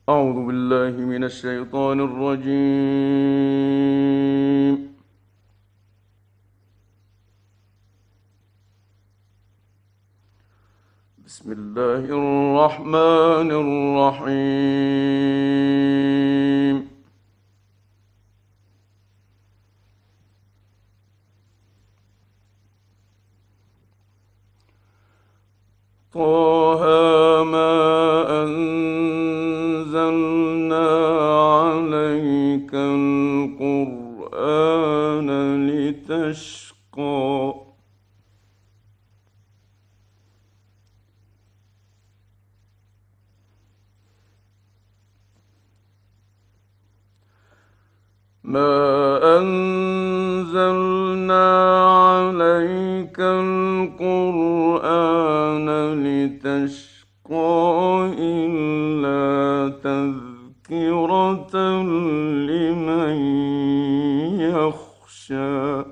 أعوذ بالله من الشيطان الرجيم. بسم الله الرحمن الرحيم. طه ما أنزلنا عليك القرآن لتشقى ما أنزلنا عليك القرآن لتشقى إلا تذكرة لمن يخشى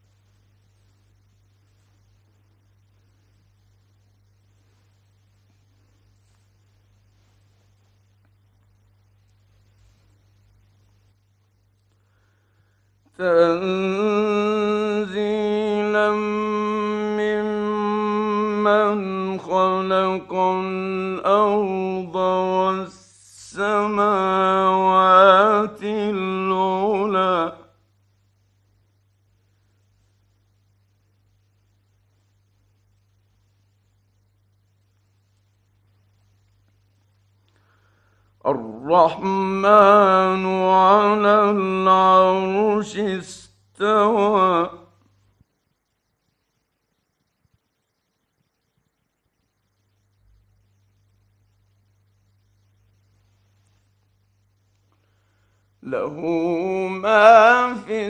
تنزيلا ممن خلق الأرض والسماوات العلى الرحمن على العرش استوى له ما في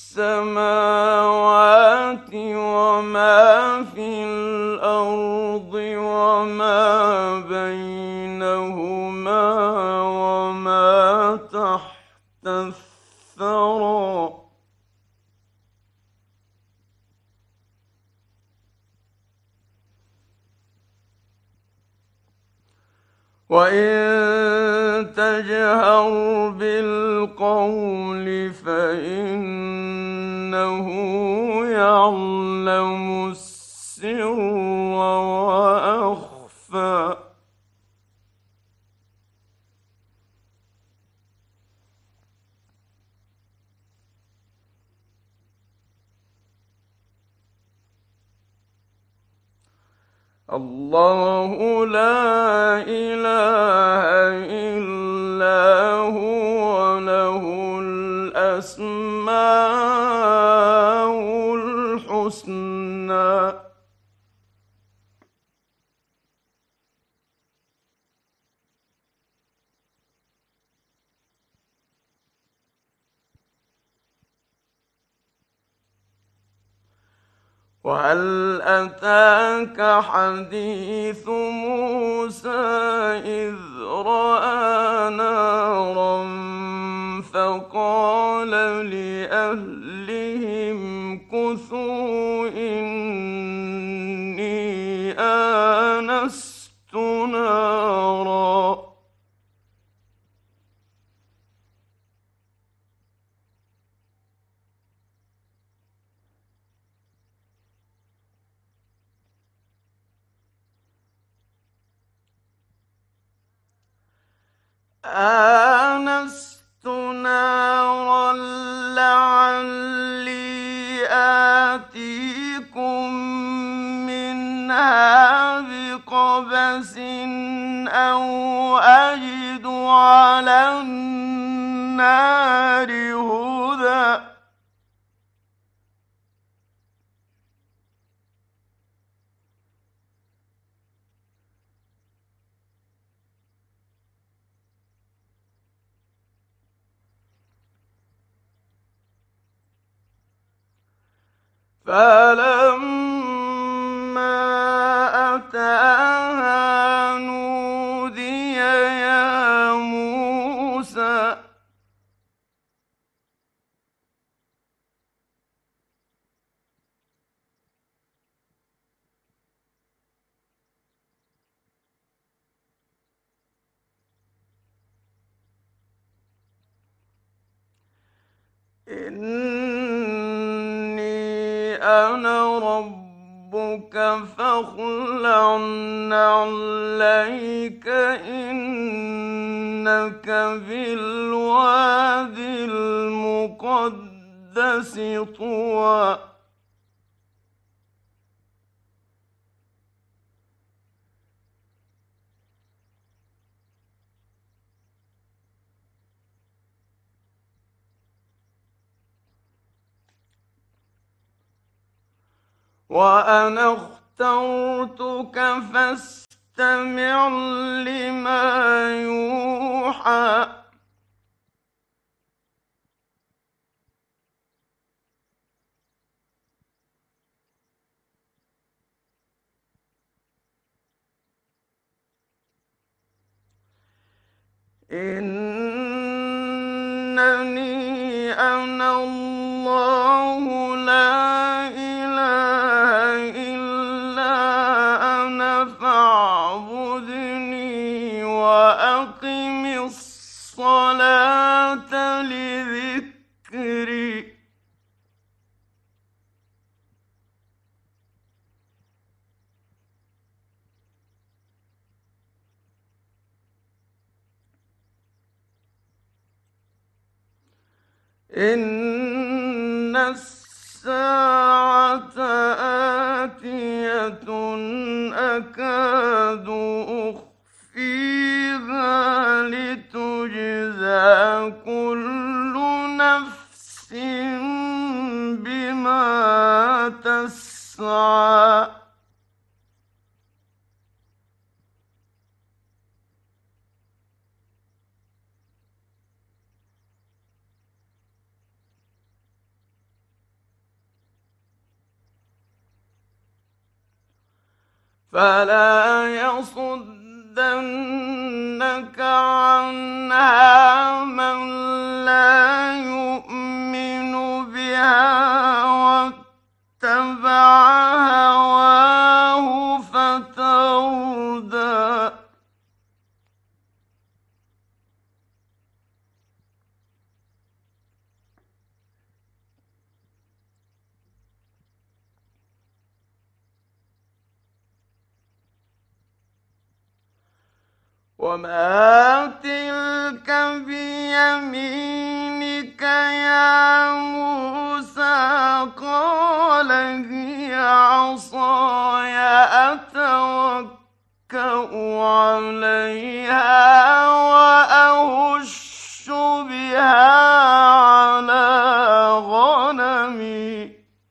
السماوات وما في الأرض وما بينهما وما تحت الثرى وإن تجهر بالقول فإنه يعلم السر وأخفى الله لا إله إلا هو له الأسماء الحسنى وهل أتاك حديث موسى إذ رأى نارا فقال لأهلهم كثوا إني آنست نارا آنست نارا لعلي آتيكم منها بقبس أو أجد على النار هدى فلما أتاها نودي يا موسى إني أنا ربك فاخلع عليك إنك بالواد المقدس طوى. وأنا اخترتك فاستمع لما يوحى. إنني أنا الله لا إله إلا أنا فاعبدني وأقم الصلاة لذكري. إن الساعة آتية أكاد أخفيها لتجزى كل نفس بما تسعى. فلا يصدنك عنها من لا يؤمن بها واتبع هواه فتردى. وما تلك بيمينك يا موسى؟ قال هي عصاي أتوكأ عليها وأهش بها على غنمي.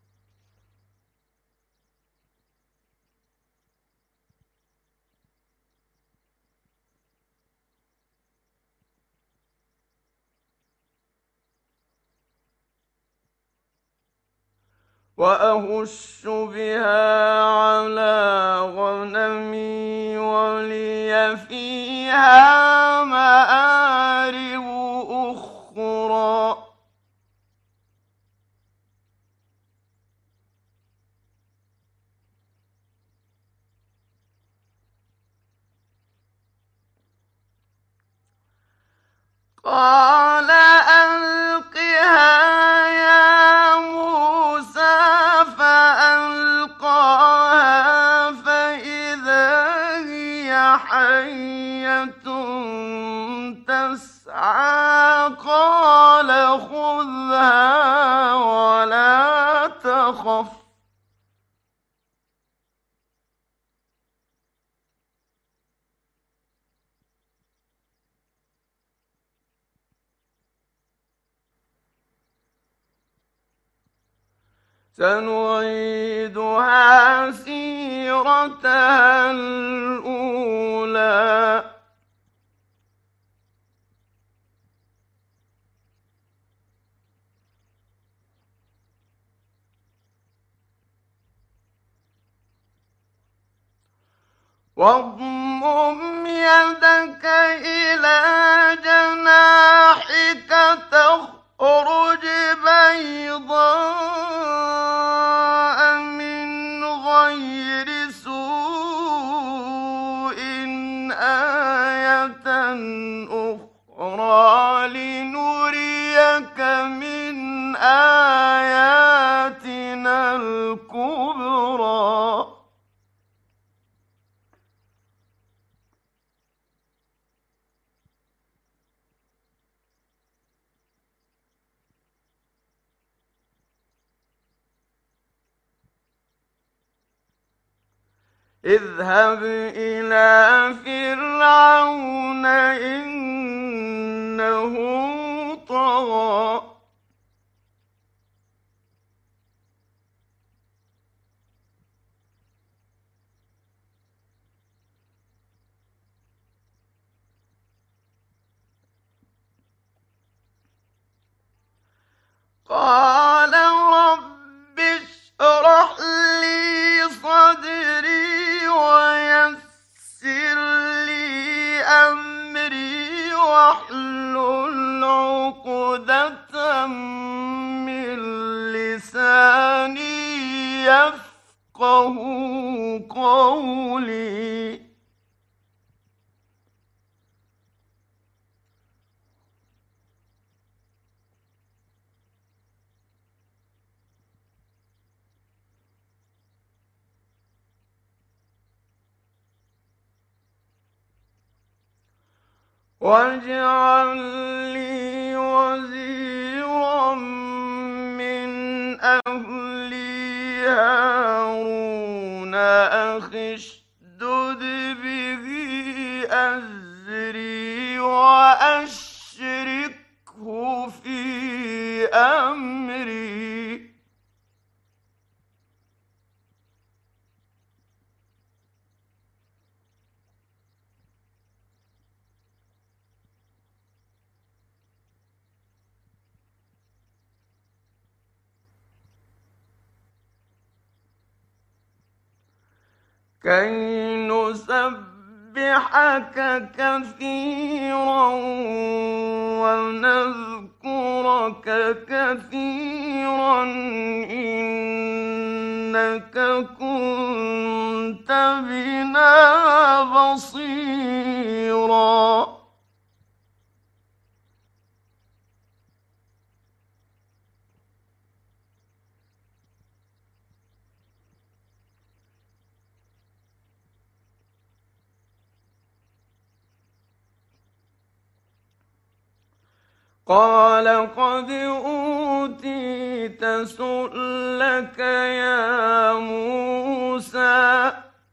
وأهش بها على غنمي ولي فيها مآرب أخرى. قال ألقها يا موسى فألقاها فإذا هي حية تسعى. قال خذها ولا تخف سنعيدها سيرتها الأولى. واضمم يدك إلى جناحك تخرج بيضاء من غير سوء آية أخرى لنريك من اذهب إلى فرعون إنه طغى قال رب اشرح لي صدري ويسر لي أمري واحلل عقدة من لساني يفقه قولي واجعل لي وزيرا من أهلي هارون أخي اشدد به أزري وأشركه في أمري كي نسبحك كثيرا ونذكرك كثيرا إنك كنت بنا بصيرا قال قد أوتيت سؤلك يا موسى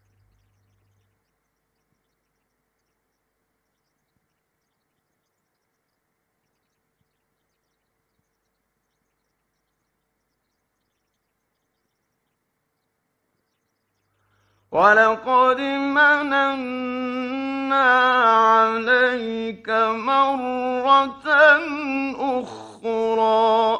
ولقد مننا عليك مرة أخرى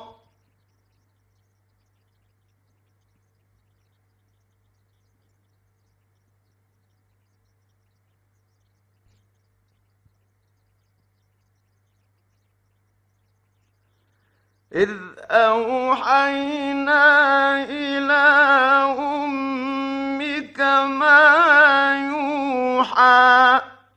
إذ أوحينا إلى أمك ما يوحى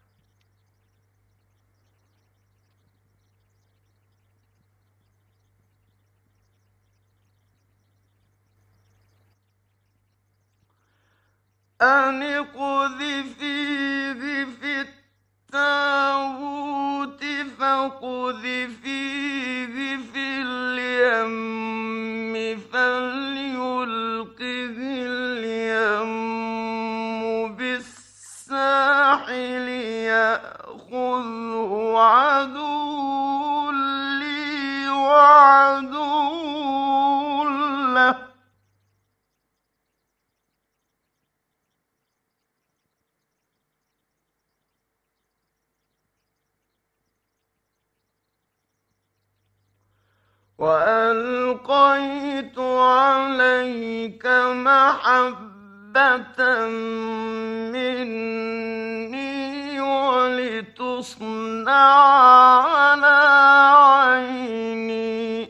أن اقذفيه في التابوت فاقذفيه في اليم فليلقه اليم بالساحل يأخذه عدو لي وعدو له وألقيت عليك محبة مني ولتصنع على عيني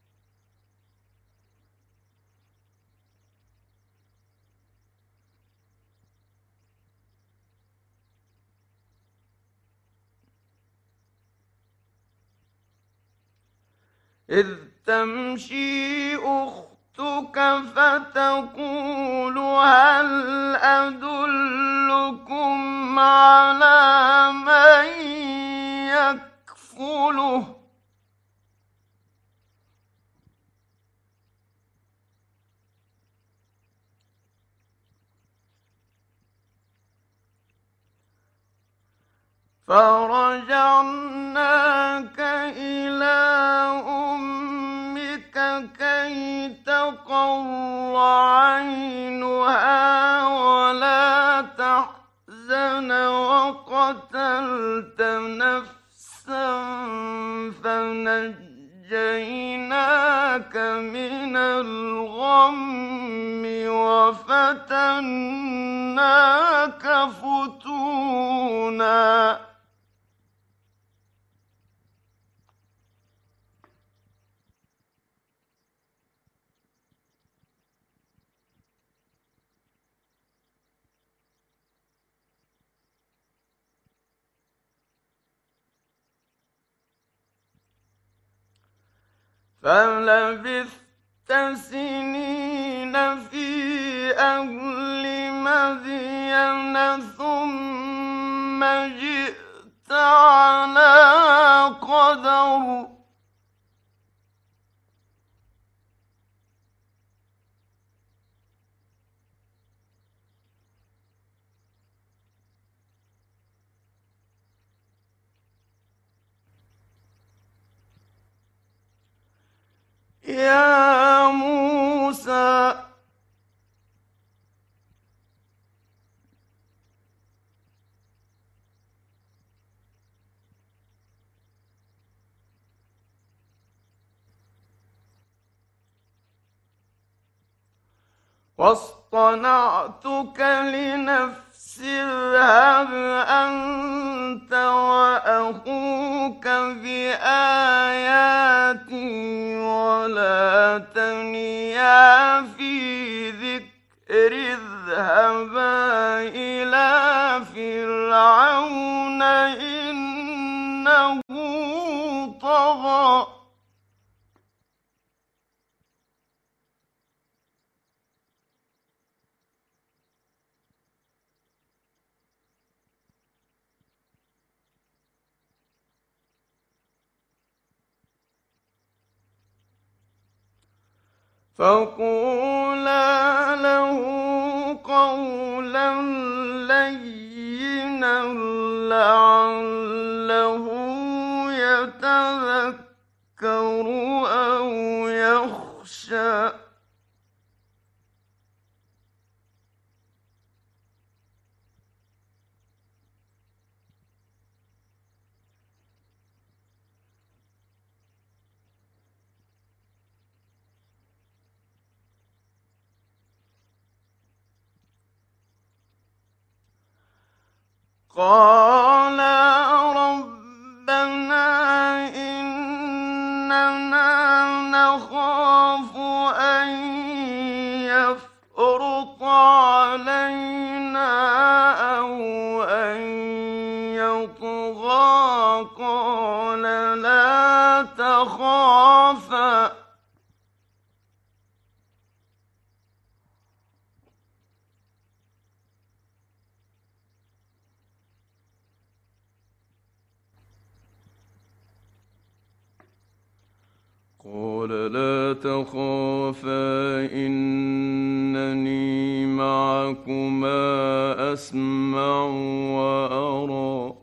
إذ تمشي أختك فتقول هل أدلكم على من يكفله فرجعناك إلى أمك كي تقر عينها ولا تحزن وقتلت نفسا فنجيناك من الغم وفتناك فتونا فلبثت سنين في أهل مدين ثم جئت على قدر يا موسى واصطنعتك لنفسي اذهب أنت وأخوك بآياتي ولا تنيا في ذكري اذهبا إلى فرعون إنه طغى فقولا له قولا لينا لعله يتذكر أو يخشى قال ربنا إننا نخاف أن يفرط علينا أو أن يطغى قال لا تخافا إنني معكما أسمع وأرى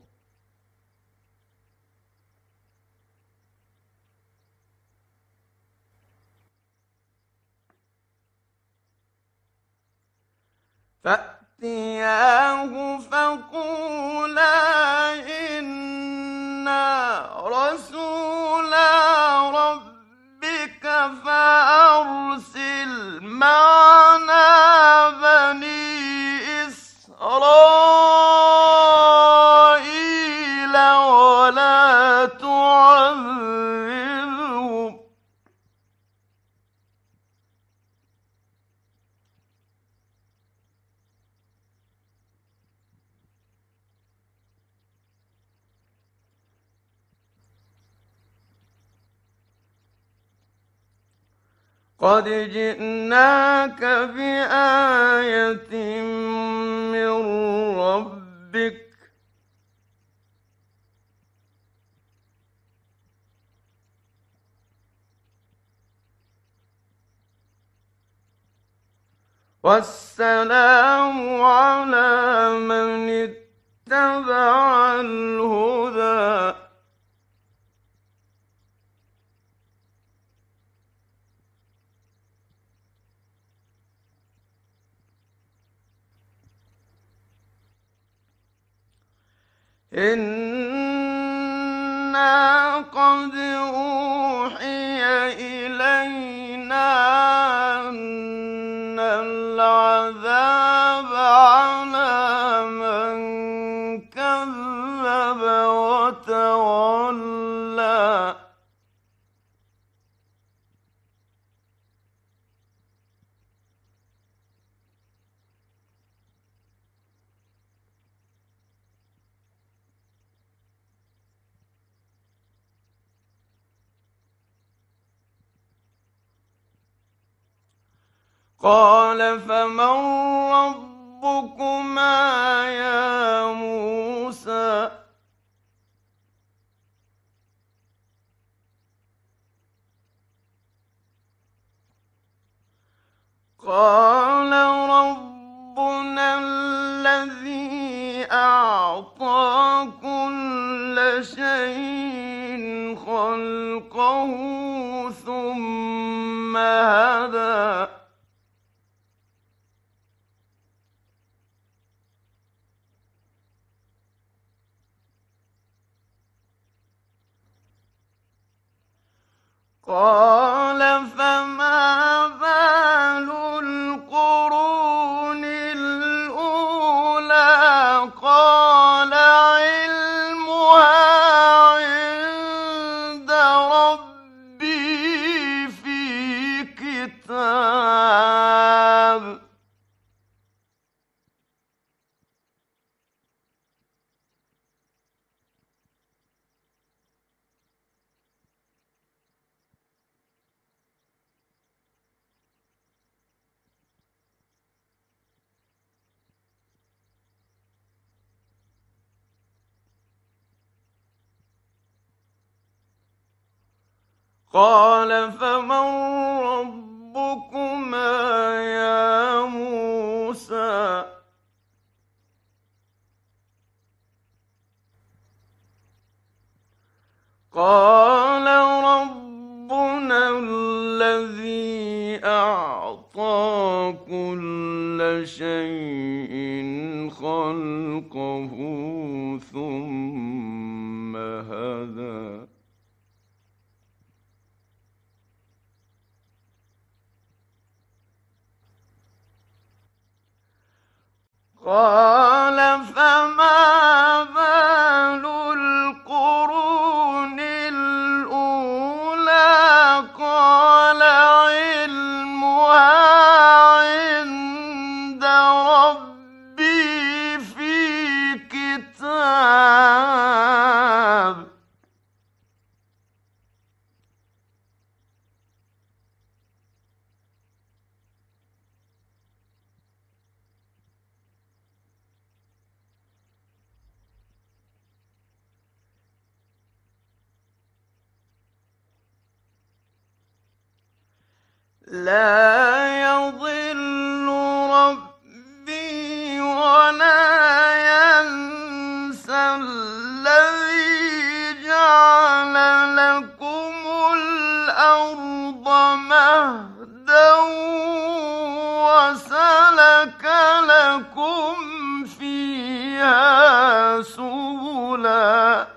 فأتياه فقولا إنا رسولا ربك فأرسل معنا بني إسرائيل ولا تعذبهم قد جئناك بآية من ربك والسلام على من اتبع الهدى إنا قد أوحي إلينا أن العذاب على من كذب وتولى قال فمن ربكما يا موسى قال ربنا الذي أعطى كل شيء خلقه ثم هدى قال فما بال القرون الأولى قال علمها عند ربي في كتاب قال فمن ربكما يا موسى قال ربنا الذي أعطى كل شيء خلقه ثم هدى قال فما بال القرون الأولى قال علمها عند ربي في كتاب لا يضل ربي ولا ينسى الذي جعل لكم الأرض مهدا وسلك لكم فيها سبلا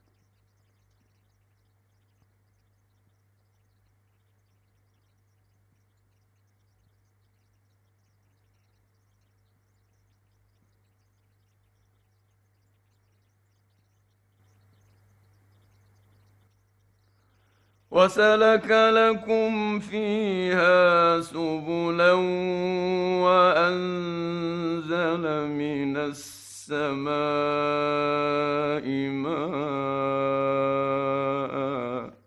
وسلك لكم فيها سبلا وأنزل من السماء ماء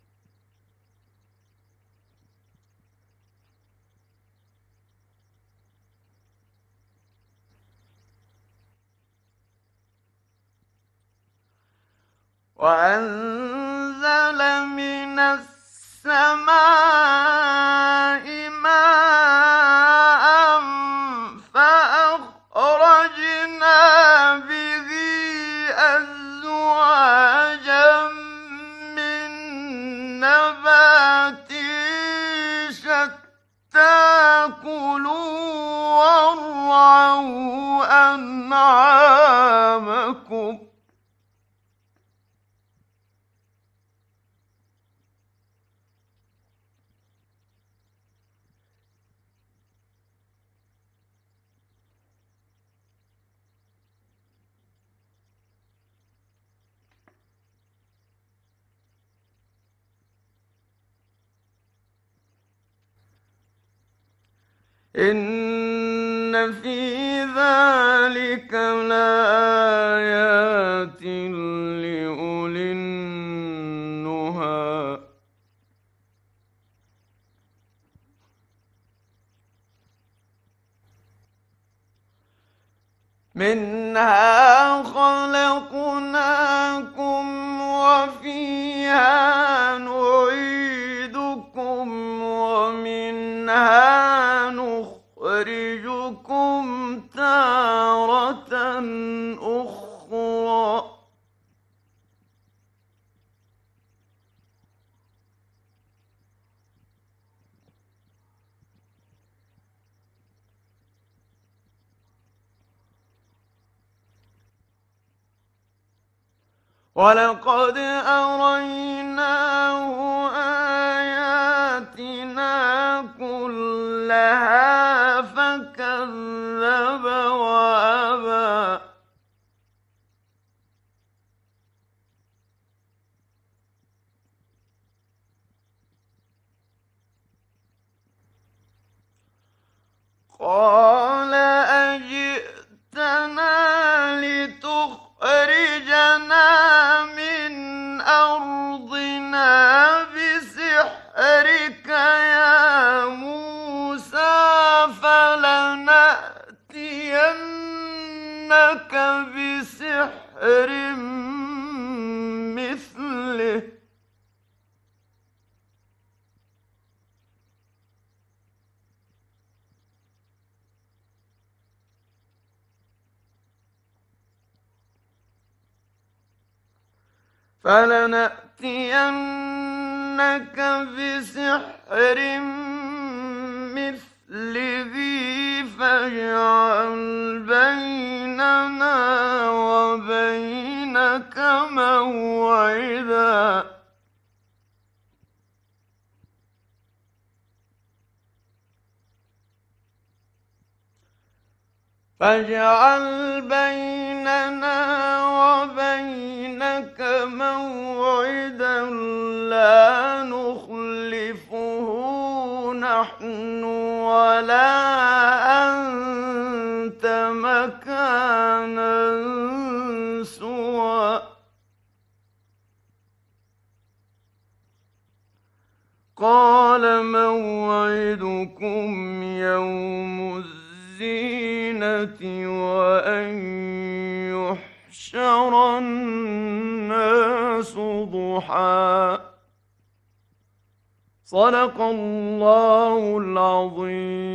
وأنزل من السماء ماء فأخرجنا به إن في ذلك لآيات لأولي النهى منها خلقناكم وفيها نعيدكم ومنها نخرجكم تارة أخرى ولقد أريناه آياتنا كلها فكذب وأبى قال أجئتنا لتخرجنا من أرضنا بسحرك يا موسى فلنأتينك بسحر مثله فاجعل بيننا وبينك موعدا فاجعل بيننا وبينك موعدا لا نخلفه نحن ولا أنت مكانا سوى قال موعدكم يوم الزينة وأن يحشر الناس ضحى صدق الله العظيم.